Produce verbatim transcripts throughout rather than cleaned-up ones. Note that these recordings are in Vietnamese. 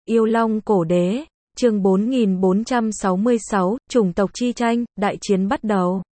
Yêu Long Cổ Đế, chương bốn nghìn bốn trăm sáu mươi sáu, chủng tộc chi tranh, đại chiến bắt đầu.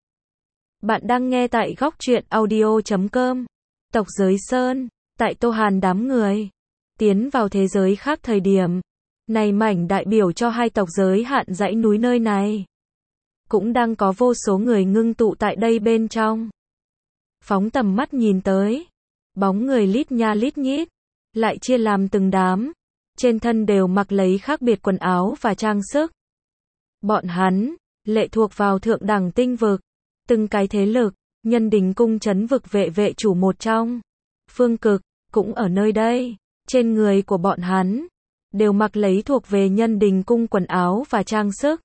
Bạn đang nghe tại góc truyện audio chấm com. Tộc Giới Sơn, tại Tô Hàn đám người tiến vào thế giới khác thời điểm này, mảnh đại biểu cho hai tộc giới hạn dãy núi nơi này cũng đang có vô số người ngưng tụ tại đây bên trong. Phóng tầm mắt nhìn tới, bóng người lít nha lít nhít, lại chia làm từng đám, trên thân đều mặc lấy khác biệt quần áo và trang sức. Bọn hắn lệ thuộc vào thượng đẳng tinh vực, từng cái thế lực. Nhân Đình Cung trấn vực vệ vệ chủ một trong, Phương Cực, cũng ở nơi đây. Trên người của bọn hắn đều mặc lấy thuộc về Nhân Đình Cung quần áo và trang sức.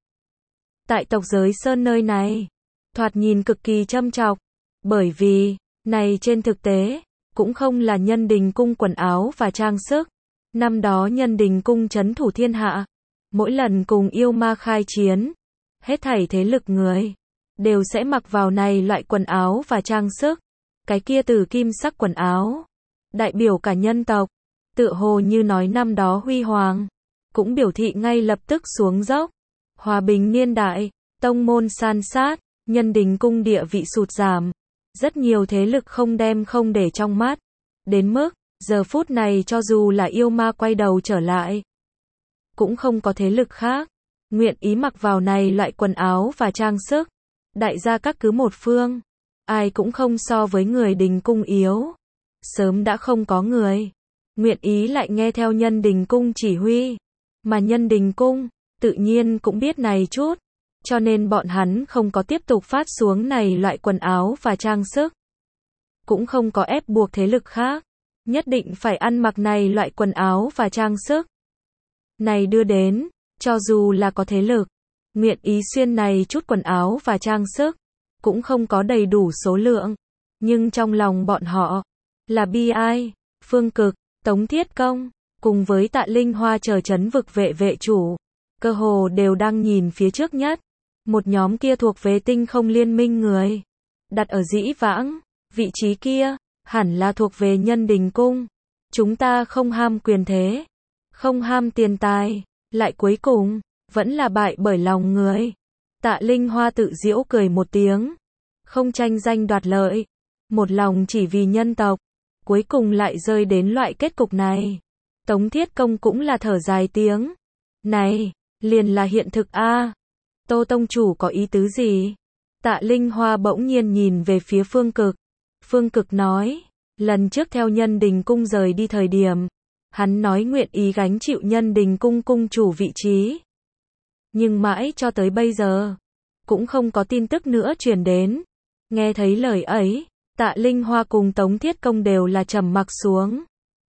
Tại tộc Giới Sơn nơi này, thoạt nhìn cực kỳ châm chọc, bởi vì này trên thực tế cũng không là Nhân Đình Cung quần áo và trang sức. Năm đó Nhân Đình Cung trấn thủ thiên hạ, mỗi lần cùng yêu ma khai chiến, hết thảy thế lực người đều sẽ mặc vào này loại quần áo và trang sức. Cái kia từ kim sắc quần áo đại biểu cả nhân tộc, tựa hồ như nói năm đó huy hoàng, cũng biểu thị ngay lập tức xuống dốc. Hòa bình niên đại, tông môn san sát, Nhân Đình Cung địa vị sụt giảm, rất nhiều thế lực không đem không để trong mắt, đến mức giờ phút này cho dù là yêu ma quay đầu trở lại, cũng không có thế lực khác nguyện ý mặc vào này loại quần áo và trang sức. Đại gia các cứ một phương, ai cũng không so với người Đình Cung yếu. Sớm đã không có người nguyện ý lại nghe theo Nhân Đình Cung chỉ huy, mà Nhân Đình Cung tự nhiên cũng biết này chút, cho nên bọn hắn không có tiếp tục phát xuống này loại quần áo và trang sức, cũng không có ép buộc thế lực khác nhất định phải ăn mặc này loại quần áo và trang sức. Này đưa đến, cho dù là có thế lực nguyện ý xuyên này chút quần áo và trang sức, cũng không có đầy đủ số lượng, nhưng trong lòng bọn họ là bi ai. Phương Cực, Tống Thiết Công, cùng với Tạ Linh Hoa chờ trấn vực vệ vệ chủ, cơ hồ đều đang nhìn phía trước nhất. Một nhóm kia thuộc về tinh không liên minh người, đặt ở dĩ vãng, vị trí kia hẳn là thuộc về Nhân Đình Cung. Chúng ta không ham quyền thế, không ham tiền tài, lại cuối cùng vẫn là bại bởi lòng người. Tạ Linh Hoa tự giễu cười một tiếng, không tranh danh đoạt lợi, một lòng chỉ vì nhân tộc, cuối cùng lại rơi đến loại kết cục này. Tống Thiết Công cũng là thở dài tiếng, này liền là hiện thực a. À. Tô tông chủ có ý tứ gì? Tạ Linh Hoa bỗng nhiên nhìn về phía Phương Cực. Phương Cực nói, lần trước theo Nhân Đình Cung rời đi thời điểm, hắn nói nguyện ý gánh chịu Nhân Đình Cung cung chủ vị trí. Nhưng mãi cho tới bây giờ, cũng không có tin tức nữa truyền đến. Nghe thấy lời ấy, Tạ Linh Hoa cùng Tống Thiết Công đều là trầm mặc xuống.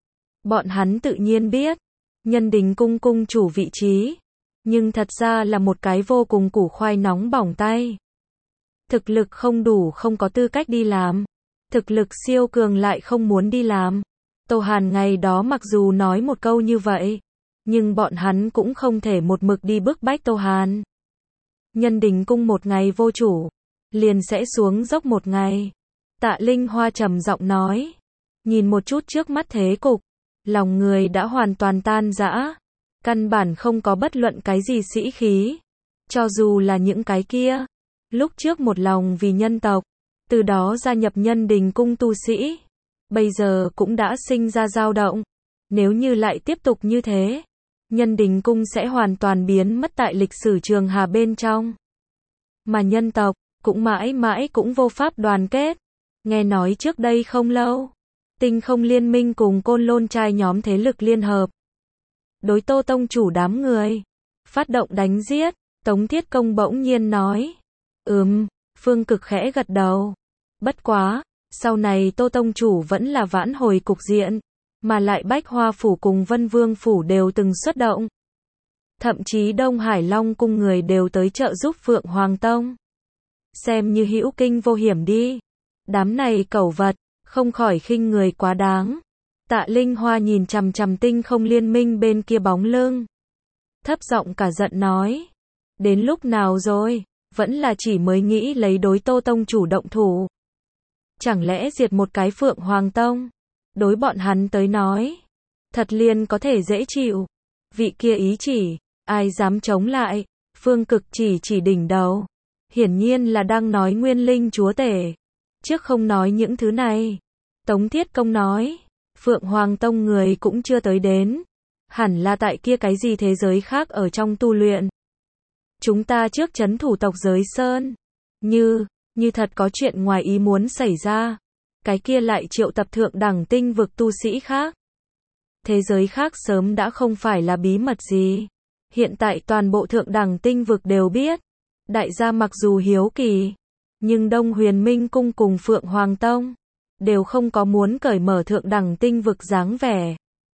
Bọn hắn tự nhiên biết, Nhân Đình Cung cung chủ vị trí, nhưng thật ra là một cái vô cùng củ khoai nóng bỏng tay. Thực lực không đủ không có tư cách đi làm, thực lực siêu cường lại không muốn đi làm. Tô Hàn ngày đó mặc dù nói một câu như vậy, nhưng bọn hắn cũng không thể một mực đi bức bách Tô Hàn. Nhân Đình Cung một ngày vô chủ, liền sẽ xuống dốc một ngày. Tạ Linh Hoa trầm giọng nói, nhìn một chút trước mắt thế cục, lòng người đã hoàn toàn tan rã, căn bản không có bất luận cái gì sĩ khí. Cho dù là những cái kia, lúc trước một lòng vì nhân tộc, từ đó gia nhập Nhân Đình Cung tu sĩ, bây giờ cũng đã sinh ra dao động. Nếu như lại tiếp tục như thế, Nhân Đình Cung sẽ hoàn toàn biến mất tại lịch sử trường hà bên trong. Mà nhân tộc, cũng mãi mãi cũng vô pháp đoàn kết. Nghe nói trước đây không lâu, tinh không liên minh cùng Côn Lôn trai nhóm thế lực liên hợp, đối Tô tông chủ đám người, phát động đánh giết. Tống Thiết Công bỗng nhiên nói, ừm, Phương Cực khẽ gật đầu. Bất quá, sau này Tô tông chủ vẫn là vãn hồi cục diện. Mà lại Bách Hoa Phủ cùng Vân Vương Phủ đều từng xuất động. Thậm chí Đông Hải Long Cung người đều tới trợ giúp Phượng Hoàng Tông. Xem như hữu kinh vô hiểm đi. Đám này cẩu vật, không khỏi khinh người quá đáng. Tạ Linh Hoa nhìn chằm chằm tinh không liên minh bên kia bóng lưng, thấp giọng cả giận nói, đến lúc nào rồi, vẫn là chỉ mới nghĩ lấy đối Tô tông chủ động thủ. Chẳng lẽ diệt một cái Phượng Hoàng Tông, đối bọn hắn tới nói, thật liền có thể dễ chịu. Vị kia ý chỉ, ai dám chống lại, Phương Cực chỉ chỉ đỉnh đầu. Hiển nhiên là đang nói Nguyên Linh chúa tể. Trước không nói những thứ này. Tống Thiết Công nói, Phượng Hoàng Tông người cũng chưa tới đến. Hẳn là tại kia cái gì thế giới khác ở trong tu luyện. Chúng ta trước trấn thủ tộc giới Sơn. Như, như thật có chuyện ngoài ý muốn xảy ra. Cái kia lại triệu tập thượng đẳng tinh vực tu sĩ khác. Thế giới khác sớm đã không phải là bí mật gì. Hiện tại toàn bộ thượng đẳng tinh vực đều biết. Đại gia mặc dù hiếu kỳ, nhưng Đông Huyền Minh Cung cùng Phượng Hoàng Tông đều không có muốn cởi mở thượng đẳng tinh vực dáng vẻ.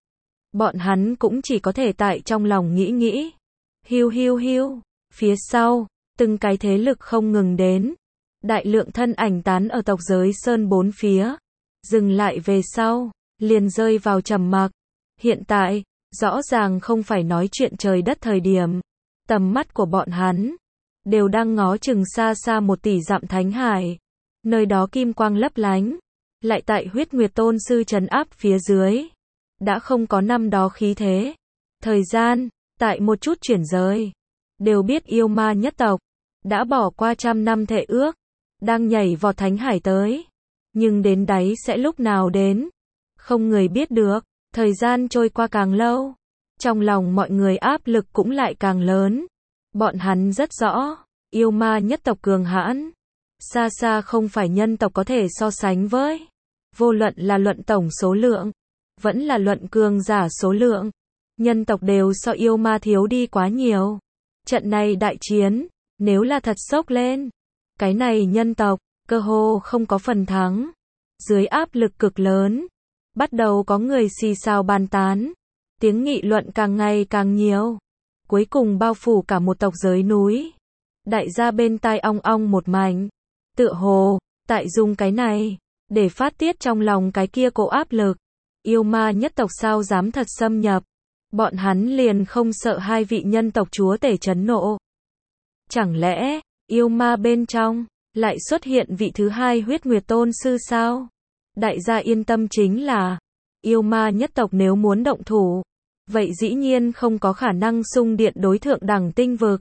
Bọn hắn cũng chỉ có thể tại trong lòng nghĩ nghĩ. Hiu hiu hiu, phía sau, từng cái thế lực không ngừng đến. Đại lượng thân ảnh tán ở tộc giới Sơn bốn phía. Dừng lại về sau, liền rơi vào trầm mặc. Hiện tại, rõ ràng không phải nói chuyện trời đất thời điểm. Tầm mắt của bọn hắn đều đang ngó chừng xa xa một tỷ dặm thánh hải. Nơi đó kim quang lấp lánh. Lại tại huyết nguyệt tôn sư trấn áp phía dưới. Đã không có năm đó khí thế. Thời gian, tại một chút chuyển rời. Đều biết yêu ma nhất tộc. Đã bỏ qua trăm năm thệ ước. Đang nhảy vọt thánh hải tới. Nhưng đến đáy sẽ lúc nào đến. Không người biết được. Thời gian trôi qua càng lâu. Trong lòng mọi người áp lực cũng lại càng lớn. Bọn hắn rất rõ. Yêu ma nhất tộc cường hãn. Xa xa không phải nhân tộc có thể so sánh với. Vô luận là luận tổng số lượng. Vẫn là luận cường giả số lượng. Nhân tộc đều so yêu ma thiếu đi quá nhiều. Trận này đại chiến. Nếu là thật sốc lên. Cái này nhân tộc. Cơ hồ không có phần thắng. Dưới áp lực cực lớn. Bắt đầu có người xì xào bàn tán. Tiếng nghị luận càng ngày càng nhiều. Cuối cùng bao phủ cả một tộc giới núi. Đại gia bên tai ong ong một mảnh. Tựa hồ, tại dùng cái này, để phát tiết trong lòng cái kia cổ áp lực. Yêu ma nhất tộc sao dám thật xâm nhập. Bọn hắn liền không sợ hai vị nhân tộc chúa tể chấn nộ. Chẳng lẽ, yêu ma bên trong, lại xuất hiện vị thứ hai huyết nguyệt tôn sư sao? Đại gia yên tâm chính là, yêu ma nhất tộc nếu muốn động thủ, vậy dĩ nhiên không có khả năng xung điện đối thượng đẳng tinh vực.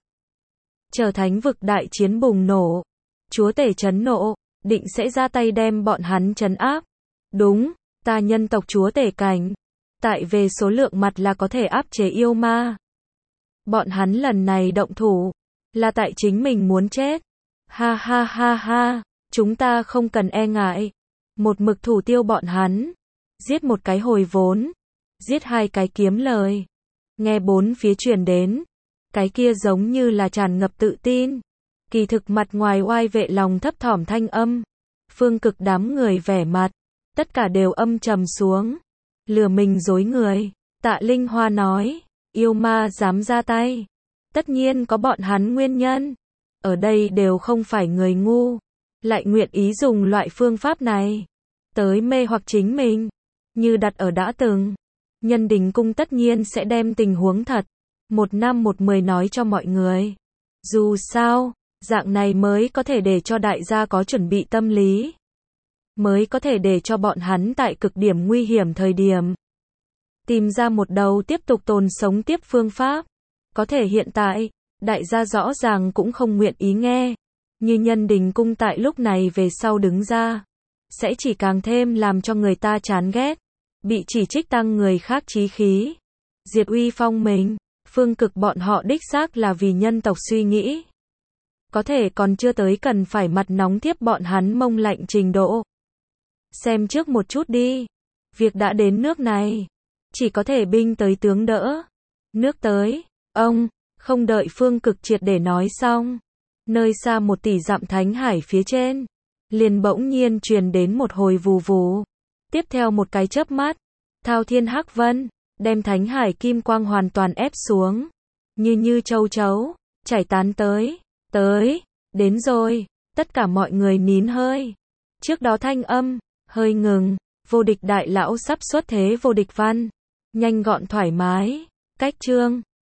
Chờ thánh vực đại chiến bùng nổ, chúa tể chấn nộ, định sẽ ra tay đem bọn hắn trấn áp. Đúng, ta nhân tộc chúa tể cảnh, tại về số lượng mặt là có thể áp chế yêu ma. Bọn hắn lần này động thủ, là tại chính mình muốn chết. Ha ha ha ha, chúng ta không cần e ngại. Một mực thủ tiêu bọn hắn. Giết một cái hồi vốn. Giết hai cái kiếm lời. Nghe bốn phía truyền đến. Cái kia giống như là tràn ngập tự tin. Kỳ thực mặt ngoài oai vệ lòng thấp thỏm thanh âm. Phương Cực đám người vẻ mặt. Tất cả đều âm trầm xuống. Lừa mình dối người. Tạ Linh Hoa nói. Yêu ma dám ra tay. Tất nhiên có bọn hắn nguyên nhân. Ở đây đều không phải người ngu. Lại nguyện ý dùng loại phương pháp này. Tới mê hoặc chính mình. Như đặt ở đã từng. Nhân Đình Cung tất nhiên sẽ đem tình huống thật. Một năm một mười nói cho mọi người. Dù sao, dạng này mới có thể để cho đại gia có chuẩn bị tâm lý. Mới có thể để cho bọn hắn tại cực điểm nguy hiểm thời điểm. Tìm ra một đầu tiếp tục tồn sống tiếp phương pháp. Có thể hiện tại, đại gia rõ ràng cũng không nguyện ý nghe. Như Nhân Đình Cung tại lúc này về sau đứng ra. Sẽ chỉ càng thêm làm cho người ta chán ghét. Bị chỉ trích tăng người khác chí khí. Diệt uy phong mình. Phương Cực bọn họ đích xác là vì nhân tộc suy nghĩ. Có thể còn chưa tới cần phải mặt nóng tiếp bọn hắn mông lạnh trình độ. Xem trước một chút đi. Việc đã đến nước này. Chỉ có thể binh tới tướng đỡ. Nước tới. Ông, không đợi Phương Cực triệt để nói xong. Nơi xa một tỷ dặm thánh hải phía trên. Liền bỗng nhiên truyền đến một hồi vù vù. Tiếp theo một cái chớp mắt. Thao thiên hắc vân. Đem thánh hải kim quang hoàn toàn ép xuống. Như như châu chấu. Chảy tán tới. Tới. Đến rồi. Tất cả mọi người nín hơi. Trước đó thanh âm. Hơi ngừng. Vô địch đại lão sắp xuất thế vô địch văn. Nhanh gọn thoải mái. Cách chương.